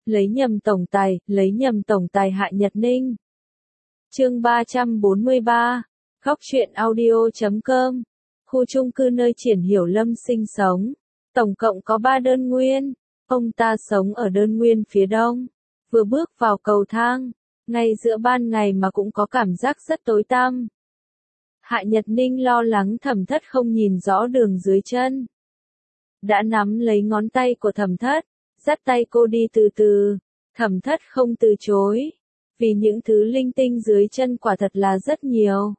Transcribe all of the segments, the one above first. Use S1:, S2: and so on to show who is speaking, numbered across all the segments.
S1: lấy nhầm tổng tài Hạ Nhật Ninh. Chương 343, Góc truyện audio.com. Khu chung cư nơi Triển Hiểu Lâm sinh sống, tổng cộng có 3 đơn nguyên. Ông ta sống ở đơn nguyên phía đông. Vừa bước vào cầu thang, ngay giữa ban ngày mà cũng có cảm giác rất tối tăm. Hạ Nhật Ninh lo lắng Thẩm Thất không nhìn rõ đường dưới chân. Đã nắm lấy ngón tay của Thẩm Thất, dắt tay cô đi từ từ. Thẩm Thất không từ chối, vì những thứ linh tinh dưới chân quả thật là rất nhiều.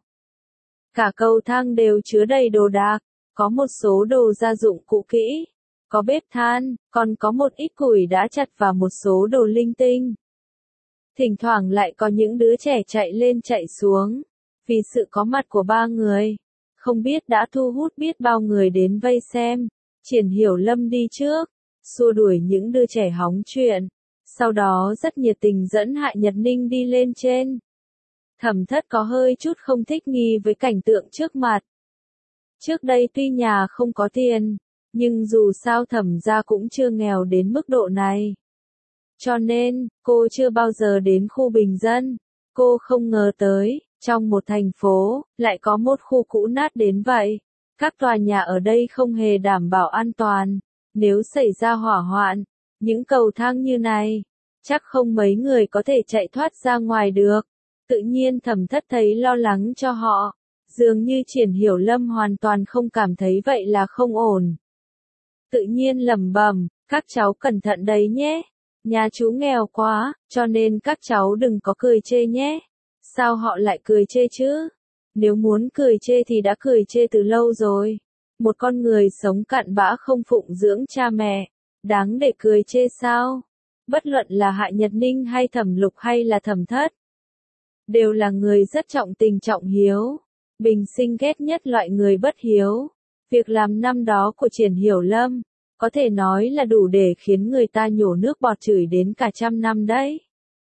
S1: Cả cầu thang đều chứa đầy đồ đạc, có một số đồ gia dụng cũ kỹ, có bếp than, còn có một ít củi đã chặt và một số đồ linh tinh. Thỉnh thoảng lại có những đứa trẻ chạy lên chạy xuống, vì sự có mặt của 3 người, không biết đã thu hút biết bao người đến vây xem. Triển Hiểu Lâm đi trước, xua đuổi những đứa trẻ hóng chuyện, sau đó rất nhiệt tình dẫn Hạ Nhật Ninh đi lên trên. Thẩm Thất có hơi chút không thích nghi với cảnh tượng trước mặt. Trước đây tuy nhà không có tiền, nhưng dù sao Thẩm gia cũng chưa nghèo đến mức độ này. Cho nên, cô chưa bao giờ đến khu bình dân. Cô không ngờ tới, trong một thành phố, lại có một khu cũ nát đến vậy. Các tòa nhà ở đây không hề đảm bảo an toàn. Nếu xảy ra hỏa hoạn, những cầu thang như này, chắc không mấy người có thể chạy thoát ra ngoài được. Tự nhiên Thẩm Thất thấy lo lắng cho họ. Dường như Triển Hiểu Lâm hoàn toàn không cảm thấy vậy là không ổn. Tự nhiên lẩm bẩm, các cháu cẩn thận đấy nhé. Nhà chú nghèo quá, cho nên các cháu đừng có cười chê nhé. Sao họ lại cười chê chứ? Nếu muốn cười chê thì đã cười chê từ lâu rồi. Một con người sống cặn bã không phụng dưỡng cha mẹ, đáng để cười chê sao? Bất luận là Hạ Nhật Ninh hay Thẩm Lục hay là Thẩm Thất, đều là người rất trọng tình trọng hiếu. Bình sinh ghét nhất loại người bất hiếu. Việc làm năm đó của Triển Hiểu Lâm, có thể nói là đủ để khiến người ta nhổ nước bọt chửi đến cả 100 năm đấy.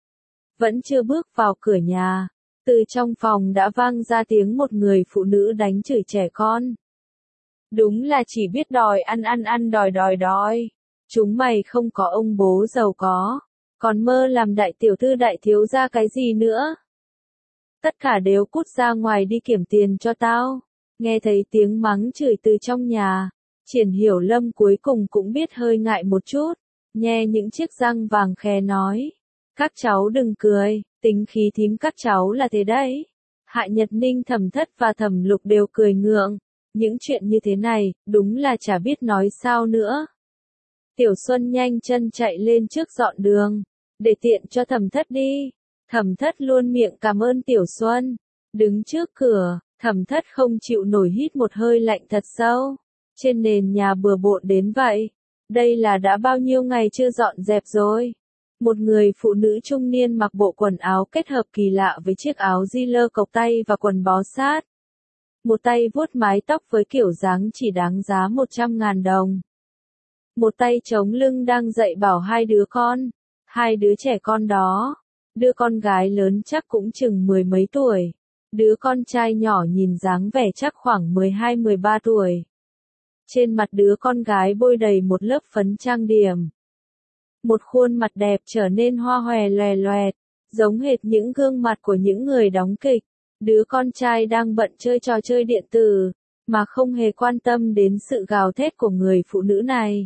S1: Vẫn chưa bước vào cửa nhà, từ trong phòng đã vang ra tiếng một người phụ nữ đánh chửi trẻ con. Đúng là chỉ biết đòi ăn đòi. Chúng mày không có ông bố giàu có, còn mơ làm đại tiểu thư đại thiếu gia cái gì nữa. Tất cả đều cút ra ngoài đi kiểm tiền cho tao. Nghe thấy tiếng mắng chửi từ trong nhà, Triển Hiểu Lâm cuối cùng cũng biết hơi ngại một chút, nhe những chiếc răng vàng khè nói. Các cháu đừng cười, tính khí thím các cháu là thế đấy. Hạ Nhật Ninh, Thẩm Thất và Thẩm Lục đều cười ngượng. Những chuyện như thế này, đúng là chả biết nói sao nữa. Tiểu Xuân nhanh chân chạy lên trước dọn đường, để tiện cho Thẩm Thất đi. Thẩm Thất luôn miệng cảm ơn Tiểu Xuân. Đứng trước cửa, Thẩm Thất không chịu nổi hít một hơi lạnh thật sâu. Trên nền nhà bừa bộn đến vậy, đây là đã bao nhiêu ngày chưa dọn dẹp rồi. Một người phụ nữ trung niên mặc bộ quần áo kết hợp kỳ lạ với chiếc áo di lơ cộc tay và quần bó sát. Một tay vuốt mái tóc với kiểu dáng chỉ đáng giá 100.000 đồng. Một tay chống lưng đang dạy bảo hai đứa trẻ con đó. Đứa con gái lớn chắc cũng chừng 10 mấy tuổi. Đứa con trai nhỏ nhìn dáng vẻ chắc khoảng 12-13 tuổi. Trên mặt đứa con gái bôi đầy một lớp phấn trang điểm. Một khuôn mặt đẹp trở nên hoa hòe loè loẹt, giống hệt những gương mặt của những người đóng kịch. Đứa con trai đang bận chơi trò chơi điện tử, mà không hề quan tâm đến sự gào thét của người phụ nữ này.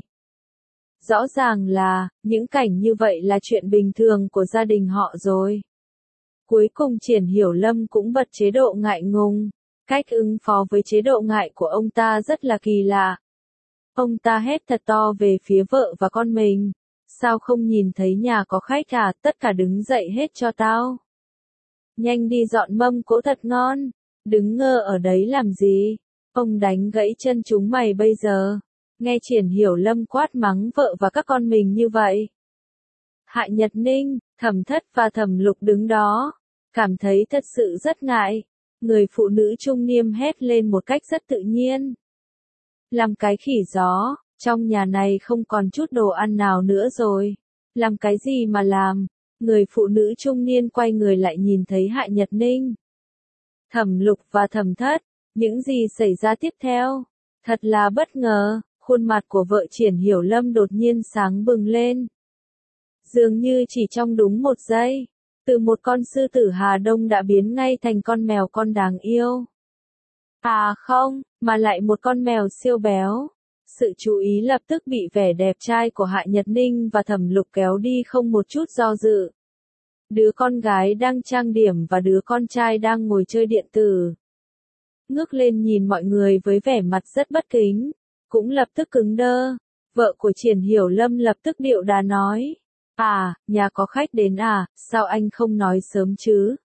S1: Rõ ràng là, những cảnh như vậy là chuyện bình thường của gia đình họ rồi. Cuối cùng Triển Hiểu Lâm cũng bật chế độ ngại ngùng. Cách ứng phó với chế độ ngại của ông ta rất là kỳ lạ. Ông ta hét thật to về phía vợ và con mình. Sao không nhìn thấy nhà có khách à, tất cả đứng dậy hết cho tao. Nhanh đi dọn mâm cỗ thật ngon, đứng ngơ ở đấy làm gì, ông đánh gãy chân chúng mày bây giờ. Nghe Triển Hiểu Lâm quát mắng vợ và các con mình như vậy. Hạ Nhật Ninh, Thẩm Thất và Thẩm Lục đứng đó, cảm thấy thật sự rất ngại. Người phụ nữ trung niên hét lên một cách rất tự nhiên. Làm cái khỉ gió, trong nhà này không còn chút đồ ăn nào nữa rồi. Làm cái gì mà làm? Người phụ nữ trung niên quay người lại nhìn thấy Hạ Nhật Ninh, Thẩm Lục và Thẩm Thất. Những gì xảy ra tiếp theo? Thật là bất ngờ, khuôn mặt của vợ Triển Hiểu Lâm đột nhiên sáng bừng lên. Dường như chỉ trong đúng một giây, từ một con sư tử Hà Đông đã biến ngay thành con mèo con đáng yêu. À không, mà lại một con mèo siêu béo. Sự chú ý lập tức bị vẻ đẹp trai của Hạ Nhật Ninh và Thẩm Lục kéo đi không một chút do dự. Đứa con gái đang trang điểm và đứa con trai đang ngồi chơi điện tử. Ngước lên nhìn mọi người với vẻ mặt rất bất kính, cũng lập tức cứng đơ. Vợ của Triển Hiểu Lâm lập tức điệu đà nói. À, nhà có khách đến à, sao anh không nói sớm chứ?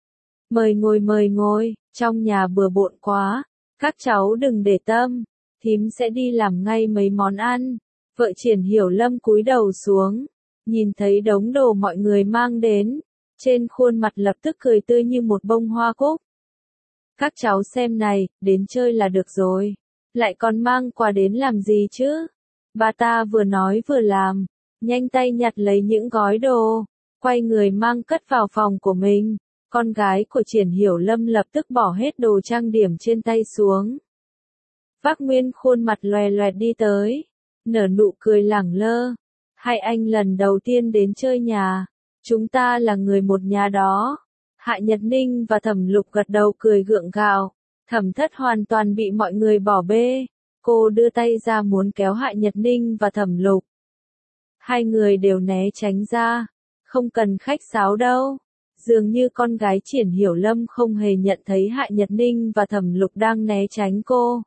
S1: Mời ngồi, trong nhà bừa bộn quá, các cháu đừng để tâm, thím sẽ đi làm ngay mấy món ăn. Vợ Triển Hiểu Lâm cúi đầu xuống, nhìn thấy đống đồ mọi người mang đến, trên khuôn mặt lập tức cười tươi như một bông hoa cúc. Các cháu xem này, đến chơi là được rồi, lại còn mang quà đến làm gì chứ? Bà ta vừa nói vừa làm, nhanh tay nhặt lấy những gói đồ, quay người mang cất vào phòng của mình. Con gái của Triển Hiểu Lâm lập tức bỏ hết đồ trang điểm trên tay xuống. Vác Nguyên khuôn mặt loè loẹt đi tới, nở nụ cười lẳng lơ. Hai anh lần đầu tiên đến chơi nhà, chúng ta là người một nhà đó. Hạ Nhật Ninh và Thẩm Lục gật đầu cười gượng gạo. Thẩm Thất hoàn toàn bị mọi người bỏ bê. Cô đưa tay ra muốn kéo Hạ Nhật Ninh và Thẩm Lục. Hai người đều né tránh ra. Không cần khách sáo đâu. Dường như con gái Triển Hiểu Lâm không hề nhận thấy Hạ Nhật Ninh và Thẩm Lục đang né tránh cô.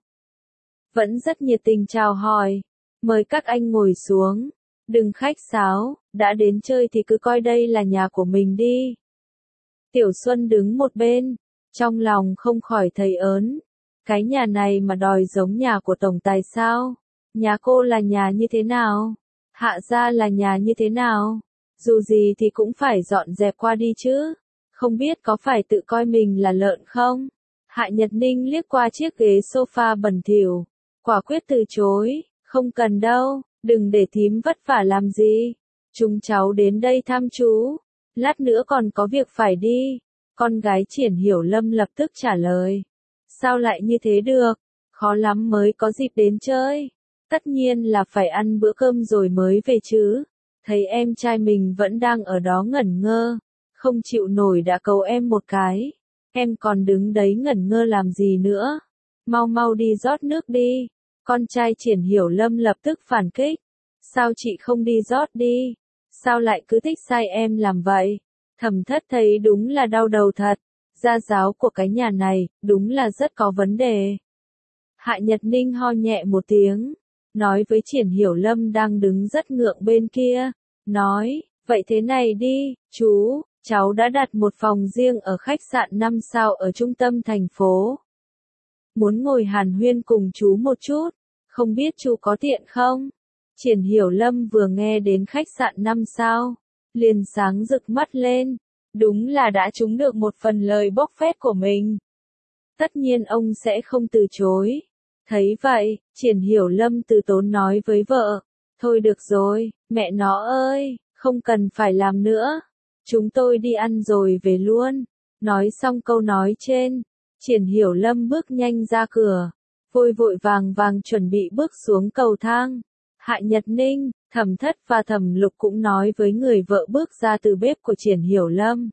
S1: Vẫn rất nhiệt tình chào hỏi. Mời các anh ngồi xuống. Đừng khách sáo, đã đến chơi thì cứ coi đây là nhà của mình đi. Tiểu Xuân đứng một bên, trong lòng không khỏi thấy ớn. Cái nhà này mà đòi giống nhà của tổng tài sao? Nhà cô là nhà như thế nào? Hạ gia là nhà như thế nào? Dù gì thì cũng phải dọn dẹp qua đi chứ. Không biết có phải tự coi mình là lợn không? Hạ Nhật Ninh liếc qua chiếc ghế sofa bẩn thỉu, quả quyết từ chối. Không cần đâu, đừng để thím vất vả làm gì. Chúng cháu đến đây thăm chú. Lát nữa còn có việc phải đi. Con gái Triển Hiểu Lâm lập tức trả lời. Sao lại như thế được? Khó lắm mới có dịp đến chơi. Tất nhiên là phải ăn bữa cơm rồi mới về chứ. Thấy em trai mình vẫn đang ở đó ngẩn ngơ. Không chịu nổi đã cầu em một cái. Em còn đứng đấy ngẩn ngơ làm gì nữa? Mau mau đi rót nước đi. Con trai Triển Hiểu Lâm lập tức phản kích. Sao chị không đi rót đi? Sao lại cứ thích sai em làm vậy? Thẩm Thất thấy đúng là đau đầu thật. Gia giáo của cái nhà này, đúng là rất có vấn đề. Hạ Nhật Ninh ho nhẹ một tiếng, nói với Triển Hiểu Lâm đang đứng rất ngượng bên kia. Nói, vậy thế này đi, chú, cháu đã đặt một phòng riêng ở khách sạn 5 sao ở trung tâm thành phố. Muốn ngồi hàn huyên cùng chú một chút, không biết chú có tiện không? Triển Hiểu Lâm vừa nghe đến khách sạn 5 sao, liền sáng rực mắt lên. Đúng là đã trúng được một phần lời bốc phét của mình. Tất nhiên ông sẽ không từ chối. Thấy vậy, Triển Hiểu Lâm từ tốn nói với vợ. Thôi được rồi, mẹ nó ơi, không cần phải làm nữa. Chúng tôi đi ăn rồi về luôn. Nói xong câu nói trên, Triển Hiểu Lâm bước nhanh ra cửa. Vội vội vàng vàng chuẩn bị bước xuống cầu thang. Hạ Nhật Ninh, Thẩm Thất và Thẩm Lục cũng nói với người vợ bước ra từ bếp của Triển Hiểu Lâm.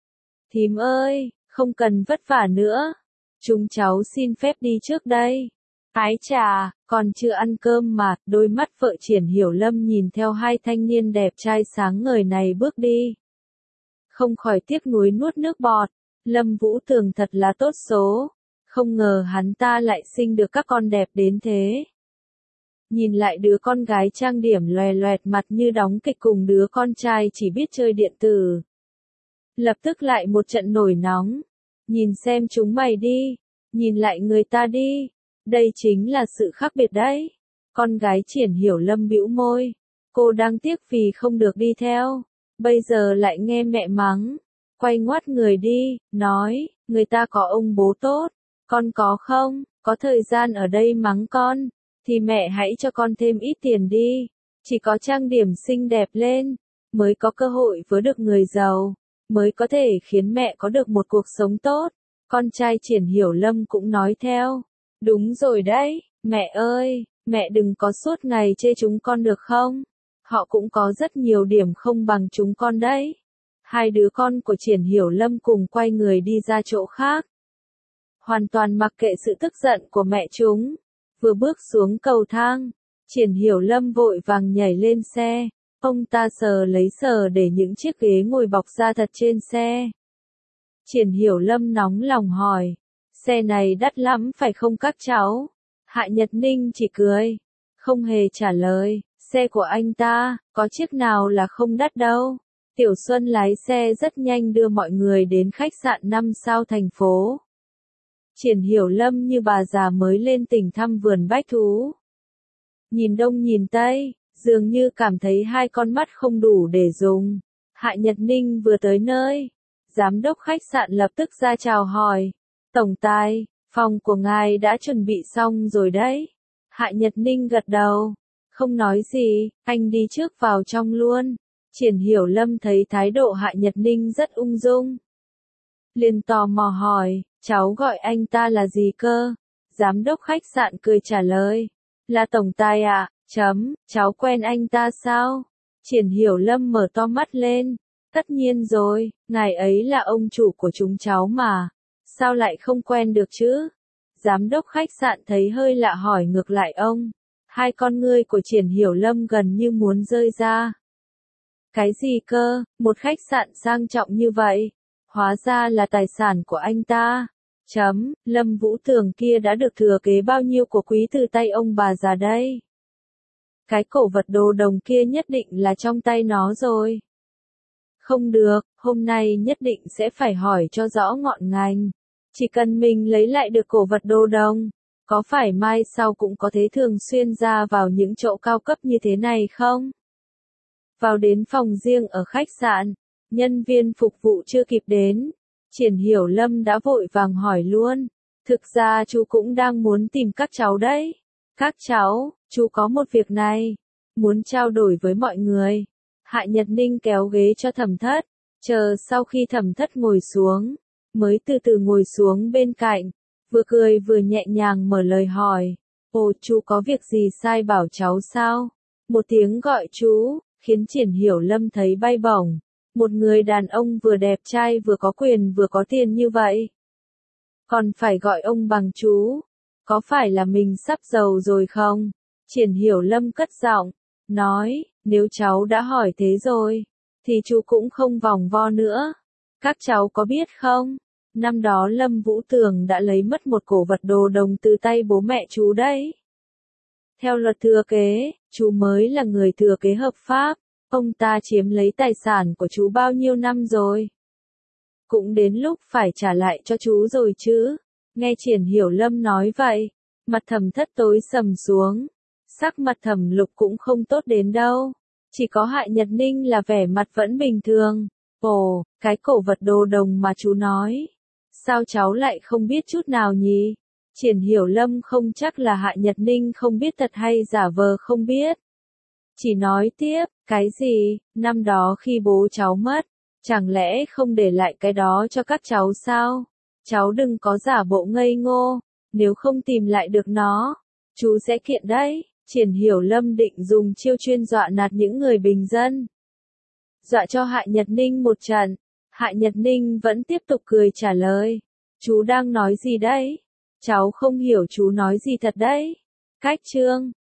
S1: Thím ơi, không cần vất vả nữa. Chúng cháu xin phép đi trước đây. Ái chà, còn chưa ăn cơm mà, đôi mắt vợ Triển Hiểu Lâm nhìn theo hai thanh niên đẹp trai sáng ngời này bước đi. Không khỏi tiếc nuối nuốt nước bọt. Lâm Vũ Tường thật là tốt số. Không ngờ hắn ta lại sinh được các con đẹp đến thế. Nhìn lại đứa con gái trang điểm loè loẹt mặt như đóng kịch cùng đứa con trai chỉ biết chơi điện tử. Lập tức lại một trận nổi nóng. Nhìn xem chúng mày đi. Nhìn lại người ta đi. Đây chính là sự khác biệt đấy. Con gái Triển Hiểu Lâm bĩu môi. Cô đang tiếc vì không được đi theo. Bây giờ lại nghe mẹ mắng. Quay ngoắt người đi, nói, người ta có ông bố tốt. Con có không? Có thời gian ở đây mắng con. Thì mẹ hãy cho con thêm ít tiền đi. Chỉ có trang điểm xinh đẹp lên, mới có cơ hội với được người giàu, mới có thể khiến mẹ có được một cuộc sống tốt. Con trai Triển Hiểu Lâm cũng nói theo. Đúng rồi đấy, mẹ ơi, mẹ đừng có suốt ngày chê chúng con được không? Họ cũng có rất nhiều điểm không bằng chúng con đấy. Hai đứa con của Triển Hiểu Lâm cùng quay người đi ra chỗ khác. Hoàn toàn mặc kệ sự tức giận của mẹ chúng. Vừa bước xuống cầu thang, Triển Hiểu Lâm vội vàng nhảy lên xe. Ông ta sờ để những chiếc ghế ngồi bọc da thật trên xe. Triển Hiểu Lâm nóng lòng hỏi, xe này đắt lắm phải không các cháu? Hạ Nhật Ninh chỉ cười, không hề trả lời, xe của anh ta, có chiếc nào là không đắt đâu. Tiểu Xuân lái xe rất nhanh đưa mọi người đến khách sạn 5 sao thành phố. Triển Hiểu Lâm như bà già mới lên tỉnh thăm vườn bách thú. Nhìn đông nhìn tây, dường như cảm thấy hai con mắt không đủ để dùng. Hạ Nhật Ninh vừa tới nơi, giám đốc khách sạn lập tức ra chào hỏi. Tổng tài, phòng của ngài đã chuẩn bị xong rồi đấy. Hạ Nhật Ninh gật đầu, không nói gì, anh đi trước vào trong luôn. Triển Hiểu Lâm thấy thái độ Hạ Nhật Ninh rất ung dung. Liền tò mò hỏi, cháu gọi anh ta là gì cơ? Giám đốc khách sạn cười trả lời, là tổng tài ạ, cháu quen anh ta sao? Triển Hiểu Lâm mở to mắt lên, tất nhiên rồi, ngài ấy là ông chủ của chúng cháu mà, sao lại không quen được chứ? Giám đốc khách sạn thấy hơi lạ hỏi ngược lại ông, hai con ngươi của Triển Hiểu Lâm gần như muốn rơi ra. Cái gì cơ, một khách sạn sang trọng như vậy, hóa ra là tài sản của anh ta. Lâm Vũ Tường kia đã được thừa kế bao nhiêu của quý từ tay ông bà già đây? Cái cổ vật đồ đồng kia nhất định là trong tay nó rồi. Không được, hôm nay nhất định sẽ phải hỏi cho rõ ngọn ngành. Chỉ cần mình lấy lại được cổ vật đồ đồng, có phải mai sau cũng có thể thường xuyên ra vào những chỗ cao cấp như thế này không? Vào đến phòng riêng ở khách sạn, nhân viên phục vụ chưa kịp đến. Triển Hiểu Lâm đã vội vàng hỏi luôn. Thực ra chú cũng đang muốn tìm các cháu đấy. Các cháu, chú có một việc này, muốn trao đổi với mọi người. Hạ Nhật Ninh kéo ghế cho Thẩm Thất, chờ sau khi Thẩm Thất ngồi xuống, mới từ từ ngồi xuống bên cạnh, vừa cười vừa nhẹ nhàng mở lời hỏi. Ồ, chú có việc gì sai bảo cháu sao? Một tiếng gọi chú, khiến Triển Hiểu Lâm thấy bay bổng. Một người đàn ông vừa đẹp trai vừa có quyền vừa có tiền như vậy. Còn phải gọi ông bằng chú. Có phải là mình sắp giàu rồi không? Triển Hiểu Lâm cất giọng, nói, nếu cháu đã hỏi thế rồi, thì chú cũng không vòng vo nữa. Các cháu có biết không? Năm đó Lâm Vũ Tường đã lấy mất một cổ vật đồ đồng từ tay bố mẹ chú đấy. Theo luật thừa kế, chú mới là người thừa kế hợp pháp. Ông ta chiếm lấy tài sản của chú bao nhiêu năm rồi? Cũng đến lúc phải trả lại cho chú rồi chứ. Nghe Triển Hiểu Lâm nói vậy, mặt Thẩm Thất tối sầm xuống. Sắc mặt Thẩm Lục cũng không tốt đến đâu. Chỉ có Hạ Nhật Ninh là vẻ mặt vẫn bình thường. Ồ, cái cổ vật đồ đồng mà chú nói. Sao cháu lại không biết chút nào nhỉ? Triển Hiểu Lâm không chắc là Hạ Nhật Ninh không biết thật hay giả vờ không biết. Chỉ nói tiếp, cái gì, năm đó khi bố cháu mất, chẳng lẽ không để lại cái đó cho các cháu sao? Cháu đừng có giả bộ ngây ngô, nếu không tìm lại được nó, chú sẽ kiện đấy. Triển Hiểu Lâm định dùng chiêu chuyên dọa nạt những người bình dân. Dọa cho Hạ Nhật Ninh một trận, Hạ Nhật Ninh vẫn tiếp tục cười trả lời. Chú đang nói gì đấy? Cháu không hiểu chú nói gì thật đấy. Cách chương